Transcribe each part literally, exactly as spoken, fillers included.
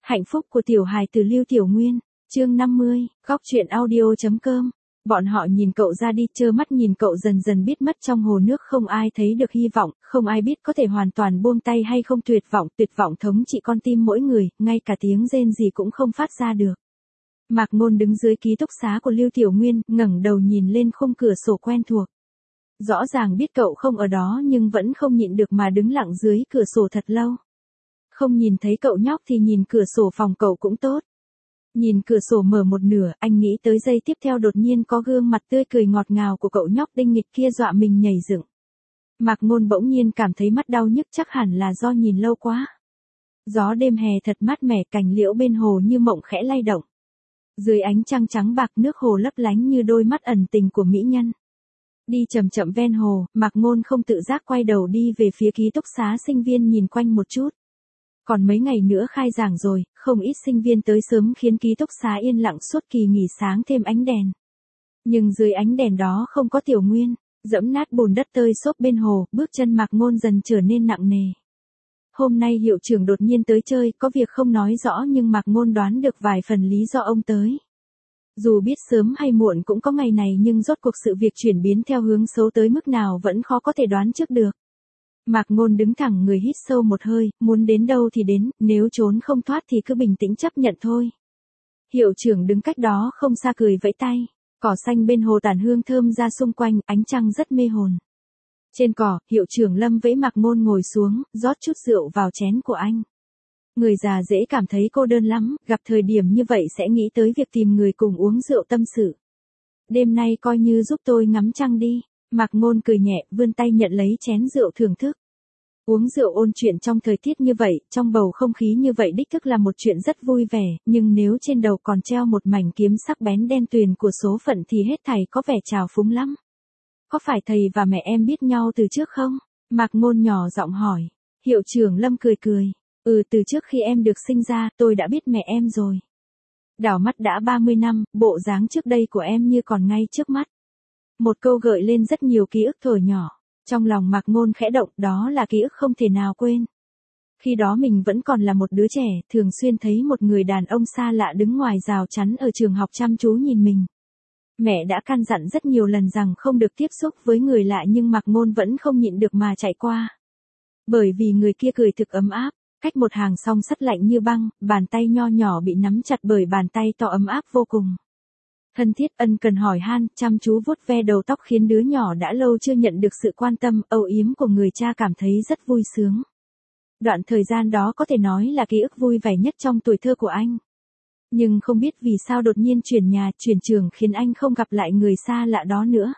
Hạnh phúc của tiểu hài từ Lưu Tiểu Nguyên, chương năm mươi, góc truyện audio.com. Bọn họ nhìn cậu ra đi, trơ mắt nhìn cậu dần dần biết mất trong hồ nước, không ai thấy được hy vọng, không ai biết có thể hoàn toàn buông tay hay không, tuyệt vọng, tuyệt vọng thống trị con tim mỗi người, ngay cả tiếng rên gì cũng không phát ra được. Mạc Ngôn đứng dưới ký túc xá của Lưu Tiểu Nguyên, ngẩng đầu nhìn lên khung cửa sổ quen thuộc. Rõ ràng biết cậu không ở đó nhưng vẫn không nhịn được mà đứng lặng dưới cửa sổ thật lâu. Không nhìn thấy cậu nhóc thì nhìn cửa sổ phòng cậu cũng tốt. Nhìn cửa sổ mở một nửa, anh nghĩ tới giây tiếp theo đột nhiên có gương mặt tươi cười ngọt ngào của cậu nhóc đinh nghịch kia dọa mình nhảy dựng. Mạc Ngôn bỗng nhiên cảm thấy mắt đau nhức, chắc hẳn là do nhìn lâu quá. Gió đêm hè thật mát mẻ, cành liễu bên hồ như mộng khẽ lay động. Dưới ánh trăng trắng bạc, nước hồ lấp lánh như đôi mắt ẩn tình của mỹ nhân. Đi chậm chậm ven hồ, Mạc Ngôn không tự giác quay đầu đi về phía ký túc xá sinh viên, nhìn quanh một chút. Còn mấy ngày nữa khai giảng rồi, không ít sinh viên tới sớm khiến ký túc xá yên lặng suốt kỳ nghỉ sáng thêm ánh đèn. Nhưng dưới ánh đèn đó không có Tiểu Nguyên, dẫm nát bùn đất tơi xốp bên hồ, bước chân Mạc Ngôn dần trở nên nặng nề. Hôm nay hiệu trưởng đột nhiên tới chơi, có việc không nói rõ nhưng Mạc Ngôn đoán được vài phần lý do ông tới. Dù biết sớm hay muộn cũng có ngày này nhưng rốt cuộc sự việc chuyển biến theo hướng xấu tới mức nào vẫn khó có thể đoán trước được. Mạc Ngôn đứng thẳng người, hít sâu một hơi, muốn đến đâu thì đến, nếu trốn không thoát thì cứ bình tĩnh chấp nhận thôi. Hiệu trưởng đứng cách đó không xa cười vẫy tay, cỏ xanh bên hồ tản hương thơm ra xung quanh, ánh trăng rất mê hồn. Trên cỏ, hiệu trưởng Lâm vẫy Mạc Ngôn ngồi xuống, rót chút rượu vào chén của anh. Người già dễ cảm thấy cô đơn lắm, gặp thời điểm như vậy sẽ nghĩ tới việc tìm người cùng uống rượu tâm sự. Đêm nay coi như giúp tôi ngắm trăng đi. Mạc Ngôn cười nhẹ, vươn tay nhận lấy chén rượu thưởng thức. Uống rượu ôn chuyện trong thời tiết như vậy, trong bầu không khí như vậy đích thức là một chuyện rất vui vẻ, nhưng nếu trên đầu còn treo một mảnh kiếm sắc bén đen tuyền của số phận thì hết thảy có vẻ trào phúng lắm. Có phải thầy và mẹ em biết nhau từ trước không? Mạc Ngôn nhỏ giọng hỏi. Hiệu trưởng Lâm cười cười. Ừ, từ trước khi em được sinh ra, tôi đã biết mẹ em rồi. Đảo mắt đã ba mươi năm, bộ dáng trước đây của em như còn ngay trước mắt. Một câu gợi lên rất nhiều ký ức thuở nhỏ. Trong lòng Mạc Ngôn khẽ động, đó là ký ức không thể nào quên. Khi đó mình vẫn còn là một đứa trẻ, thường xuyên thấy một người đàn ông xa lạ đứng ngoài rào chắn ở trường học chăm chú nhìn mình. Mẹ đã căn dặn rất nhiều lần rằng không được tiếp xúc với người lạ nhưng Mạc Ngôn vẫn không nhịn được mà chạy qua. Bởi vì người kia cười thực ấm áp, cách một hàng song sắt lạnh như băng, bàn tay nho nhỏ bị nắm chặt bởi bàn tay to ấm áp vô cùng. Thân thiết, ân cần hỏi han, chăm chú vuốt ve đầu tóc khiến đứa nhỏ đã lâu chưa nhận được sự quan tâm, âu yếm của người cha cảm thấy rất vui sướng. Đoạn thời gian đó có thể nói là ký ức vui vẻ nhất trong tuổi thơ của anh. Nhưng không biết vì sao đột nhiên chuyển nhà, chuyển trường khiến anh không gặp lại người xa lạ đó nữa.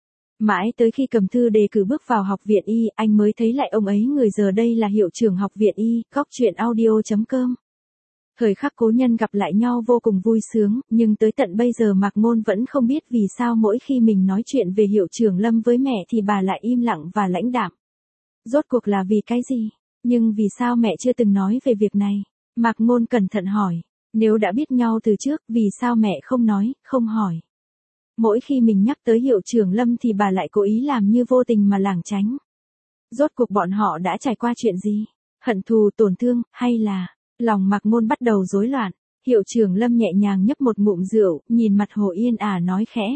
Mãi tới khi cầm thư đề cử bước vào học viện y, anh mới thấy lại ông ấy, người giờ đây là hiệu trưởng học viện y, góc truyện audio.com. Thời khắc cố nhân gặp lại nhau vô cùng vui sướng, nhưng tới tận bây giờ Mạc Ngôn vẫn không biết vì sao mỗi khi mình nói chuyện về hiệu trưởng Lâm với mẹ thì bà lại im lặng và lãnh đạm. Rốt cuộc là vì cái gì? Nhưng vì sao mẹ chưa từng nói về việc này? Mạc Ngôn cẩn thận hỏi. Nếu đã biết nhau từ trước, vì sao mẹ không nói, không hỏi? Mỗi khi mình nhắc tới hiệu trưởng Lâm thì bà lại cố ý làm như vô tình mà lảng tránh. Rốt cuộc bọn họ đã trải qua chuyện gì? Hận thù, tổn thương, hay là... Lòng Mạc Ngôn bắt đầu rối loạn. Hiệu trưởng Lâm nhẹ nhàng nhấp một ngụm rượu, nhìn mặt hồ yên ả nói khẽ.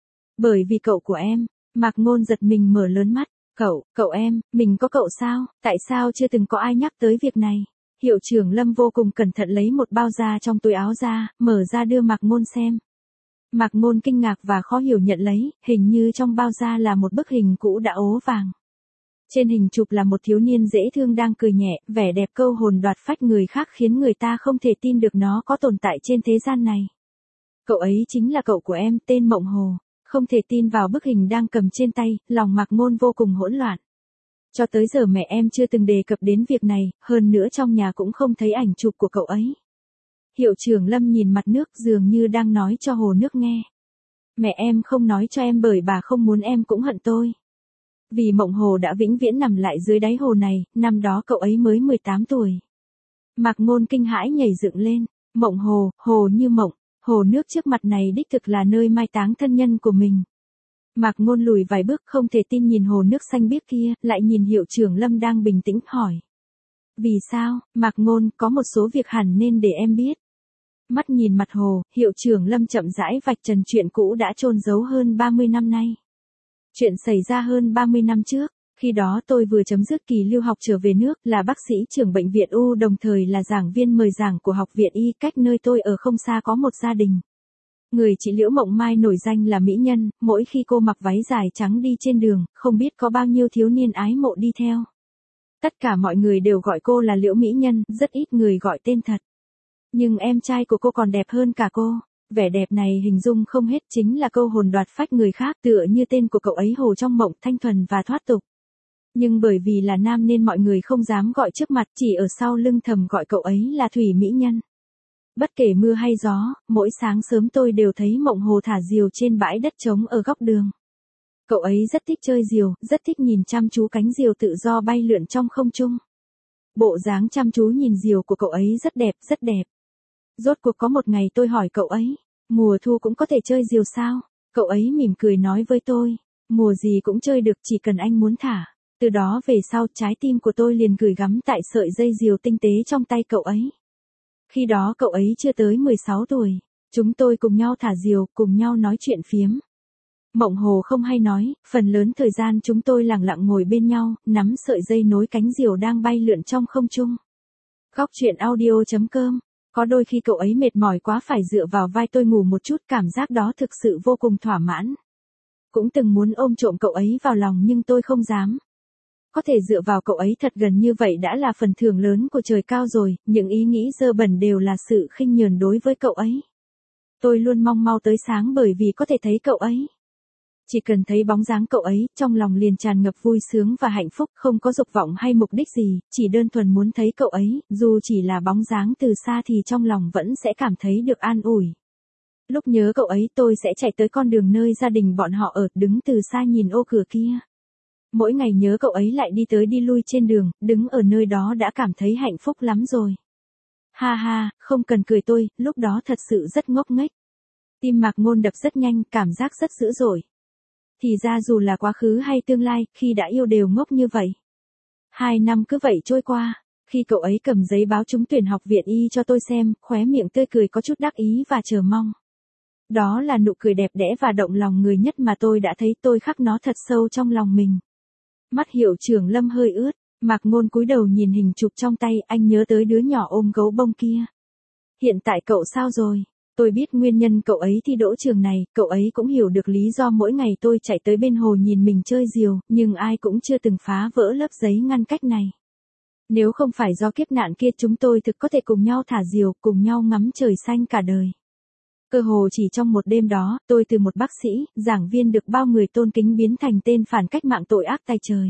Bởi vì cậu của em. Mạc Ngôn giật mình mở lớn mắt. Cậu, cậu em, mình có cậu sao? Tại sao chưa từng có ai nhắc tới việc này? Hiệu trưởng Lâm vô cùng cẩn thận lấy một bao da trong túi áo ra, mở ra đưa Mạc Ngôn xem. Mạc Ngôn kinh ngạc và khó hiểu nhận lấy, hình như trong bao da là một bức hình cũ đã ố vàng. Trên hình chụp là một thiếu niên dễ thương đang cười nhẹ, vẻ đẹp câu hồn đoạt phách người khác khiến người ta không thể tin được nó có tồn tại trên thế gian này. Cậu ấy chính là cậu của em, tên Mộng Hồ. Không thể tin vào bức hình đang cầm trên tay, lòng Mạc Ngôn vô cùng hỗn loạn. Cho tới giờ mẹ em chưa từng đề cập đến việc này, hơn nữa trong nhà cũng không thấy ảnh chụp của cậu ấy. Hiệu trưởng Lâm nhìn mặt nước dường như đang nói cho hồ nước nghe. Mẹ em không nói cho em bởi bà không muốn em cũng hận tôi. Vì Mộng Hồ đã vĩnh viễn nằm lại dưới đáy hồ này, năm đó cậu ấy mới mười tám tuổi. Mạc Ngôn kinh hãi nhảy dựng lên. Mộng Hồ, hồ như mộng, hồ nước trước mặt này đích thực là nơi mai táng thân nhân của mình. Mạc Ngôn lùi vài bước không thể tin nhìn hồ nước xanh biếc kia, lại nhìn hiệu trưởng Lâm đang bình tĩnh hỏi. Vì sao, Mạc Ngôn, có một số việc hẳn nên để em biết. Mắt nhìn mặt hồ, hiệu trưởng Lâm chậm rãi vạch trần chuyện cũ đã chôn giấu hơn ba mươi năm nay. Chuyện xảy ra hơn ba mươi năm trước, khi đó tôi vừa chấm dứt kỳ lưu học trở về nước, là bác sĩ trưởng bệnh viện U đồng thời là giảng viên mời giảng của học viện Y, cách nơi tôi ở không xa có một gia đình. Người chị Liễu Mộng Mai nổi danh là mỹ nhân, mỗi khi cô mặc váy dài trắng đi trên đường, không biết có bao nhiêu thiếu niên ái mộ đi theo. Tất cả mọi người đều gọi cô là Liễu mỹ nhân, rất ít người gọi tên thật. Nhưng em trai của cô còn đẹp hơn cả cô. Vẻ đẹp này hình dung không hết, chính là câu hồn đoạt phách người khác, tựa như tên của cậu ấy hồ trong mộng, thanh thuần và thoát tục. Nhưng bởi vì là nam nên mọi người không dám gọi trước mặt, chỉ ở sau lưng thầm gọi cậu ấy là Thủy mỹ nhân. Bất kể mưa hay gió, mỗi sáng sớm tôi đều thấy Mộng Hồ thả diều trên bãi đất trống ở góc đường. Cậu ấy rất thích chơi diều, rất thích nhìn chăm chú cánh diều tự do bay lượn trong không trung. Bộ dáng chăm chú nhìn diều của cậu ấy rất đẹp, rất đẹp. Rốt cuộc có một ngày tôi hỏi cậu ấy, mùa thu cũng có thể chơi diều sao? Cậu ấy mỉm cười nói với tôi, mùa gì cũng chơi được, chỉ cần anh muốn thả. Từ đó về sau, trái tim của tôi liền gửi gắm tại sợi dây diều tinh tế trong tay cậu ấy. Khi đó cậu ấy chưa tới mười sáu tuổi, chúng tôi cùng nhau thả diều, cùng nhau nói chuyện phiếm. Mộng Hồ không hay nói, phần lớn thời gian chúng tôi lặng lặng ngồi bên nhau, nắm sợi dây nối cánh diều đang bay lượn trong không trung. Góc truyện audio chấm com. Có đôi khi cậu ấy mệt mỏi quá phải dựa vào vai tôi ngủ một chút, cảm giác đó thực sự vô cùng thỏa mãn. Cũng từng muốn ôm trộm cậu ấy vào lòng nhưng tôi không dám. Có thể dựa vào cậu ấy thật gần như vậy đã là phần thưởng lớn của trời cao rồi, những ý nghĩ dơ bẩn đều là sự khinh nhờn đối với cậu ấy. Tôi luôn mong mau tới sáng bởi vì có thể thấy cậu ấy. Chỉ cần thấy bóng dáng cậu ấy, trong lòng liền tràn ngập vui sướng và hạnh phúc, không có dục vọng hay mục đích gì, chỉ đơn thuần muốn thấy cậu ấy, dù chỉ là bóng dáng từ xa thì trong lòng vẫn sẽ cảm thấy được an ủi. Lúc nhớ cậu ấy tôi sẽ chạy tới con đường nơi gia đình bọn họ ở, đứng từ xa nhìn ô cửa kia. Mỗi ngày nhớ cậu ấy lại đi tới đi lui trên đường, đứng ở nơi đó đã cảm thấy hạnh phúc lắm rồi. Ha ha, không cần cười tôi, lúc đó thật sự rất ngốc nghếch. Tim Mạc Ngôn đập rất nhanh, cảm giác rất dữ dội. Thì ra dù là quá khứ hay tương lai, khi đã yêu đều ngốc như vậy. Hai năm cứ vậy trôi qua, khi cậu ấy cầm giấy báo trúng tuyển học viện Y cho tôi xem, khóe miệng tươi cười có chút đắc ý và chờ mong. Đó là nụ cười đẹp đẽ và động lòng người nhất mà tôi đã thấy, tôi khắc nó thật sâu trong lòng mình. Mắt hiệu trưởng Lâm hơi ướt, Mạc Ngôn cúi đầu nhìn hình chụp trong tay, anh nhớ tới đứa nhỏ ôm gấu bông kia. Hiện tại cậu sao rồi? Tôi biết nguyên nhân cậu ấy thi đỗ trường này, cậu ấy cũng hiểu được lý do mỗi ngày tôi chạy tới bên hồ nhìn mình chơi diều, nhưng ai cũng chưa từng phá vỡ lớp giấy ngăn cách này. Nếu không phải do kiếp nạn kia chúng tôi thực có thể cùng nhau thả diều, cùng nhau ngắm trời xanh cả đời. Cơ hồ chỉ trong một đêm đó, tôi từ một bác sĩ, giảng viên được bao người tôn kính biến thành tên phản cách mạng tội ác tay trời.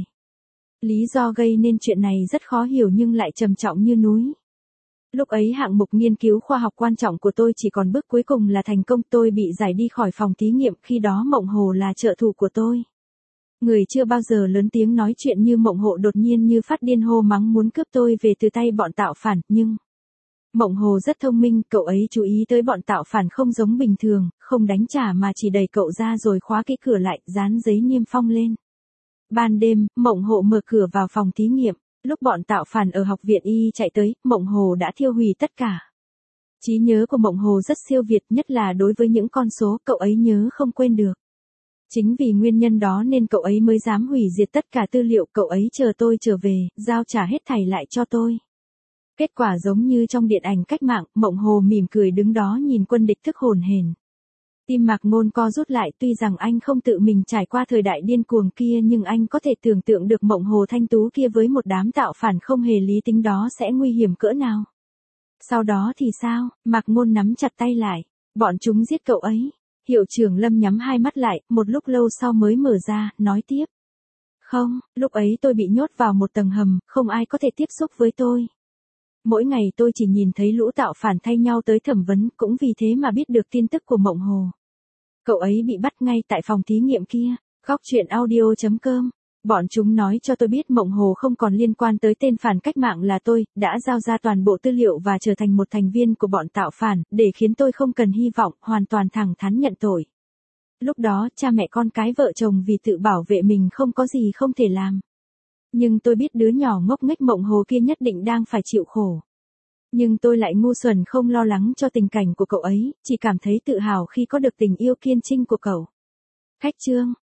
Lý do gây nên chuyện này rất khó hiểu nhưng lại trầm trọng như núi. Lúc ấy hạng mục nghiên cứu khoa học quan trọng của tôi chỉ còn bước cuối cùng là thành công, tôi bị giải đi khỏi phòng thí nghiệm, khi đó Mộng Hồ là trợ thủ của tôi. Người chưa bao giờ lớn tiếng nói chuyện như Mộng Hồ đột nhiên như phát điên hô mắng muốn cướp tôi về từ tay bọn tạo phản, nhưng... Mộng Hồ rất thông minh, cậu ấy chú ý tới bọn tạo phản không giống bình thường, không đánh trả mà chỉ đẩy cậu ra rồi khóa cái cửa lại, dán giấy niêm phong lên. Ban đêm, Mộng Hồ mở cửa vào phòng thí nghiệm. Lúc bọn tạo phản ở học viện Y chạy tới, Mộng Hồ đã thiêu hủy tất cả. Trí nhớ của Mộng Hồ rất siêu việt, nhất là đối với những con số, cậu ấy nhớ không quên được. Chính vì nguyên nhân đó nên cậu ấy mới dám hủy diệt tất cả tư liệu, cậu ấy chờ tôi trở về, giao trả hết thảy lại cho tôi. Kết quả giống như trong điện ảnh cách mạng, Mộng Hồ mỉm cười đứng đó nhìn quân địch thức hồn hển. Tim Mạc Ngôn co rút lại, tuy rằng anh không tự mình trải qua thời đại điên cuồng kia nhưng anh có thể tưởng tượng được Mộng Hồ thanh tú kia với một đám tạo phản không hề lý tính đó sẽ nguy hiểm cỡ nào. Sau đó thì sao? Mạc Ngôn nắm chặt tay lại. Bọn chúng giết cậu ấy. Hiệu trưởng Lâm nhắm hai mắt lại, một lúc lâu sau mới mở ra, nói tiếp. Không, lúc ấy tôi bị nhốt vào một tầng hầm, không ai có thể tiếp xúc với tôi. Mỗi ngày tôi chỉ nhìn thấy lũ tạo phản thay nhau tới thẩm vấn, cũng vì thế mà biết được tin tức của Mộng Hồ. Cậu ấy bị bắt ngay tại phòng thí nghiệm kia. Góc truyện audio chấm com. Bọn chúng nói cho tôi biết Mộng Hồ không còn liên quan tới tên phản cách mạng là tôi, đã giao ra toàn bộ tư liệu và trở thành một thành viên của bọn tạo phản, để khiến tôi không cần hy vọng, hoàn toàn thẳng thắn nhận tội. Lúc đó, cha mẹ con cái vợ chồng vì tự bảo vệ mình không có gì không thể làm. Nhưng tôi biết đứa nhỏ ngốc nghếch Mộng Hồ kia nhất định đang phải chịu khổ. Nhưng tôi lại ngu xuẩn không lo lắng cho tình cảnh của cậu ấy, chỉ cảm thấy tự hào khi có được tình yêu kiên trinh của cậu. Khách trương,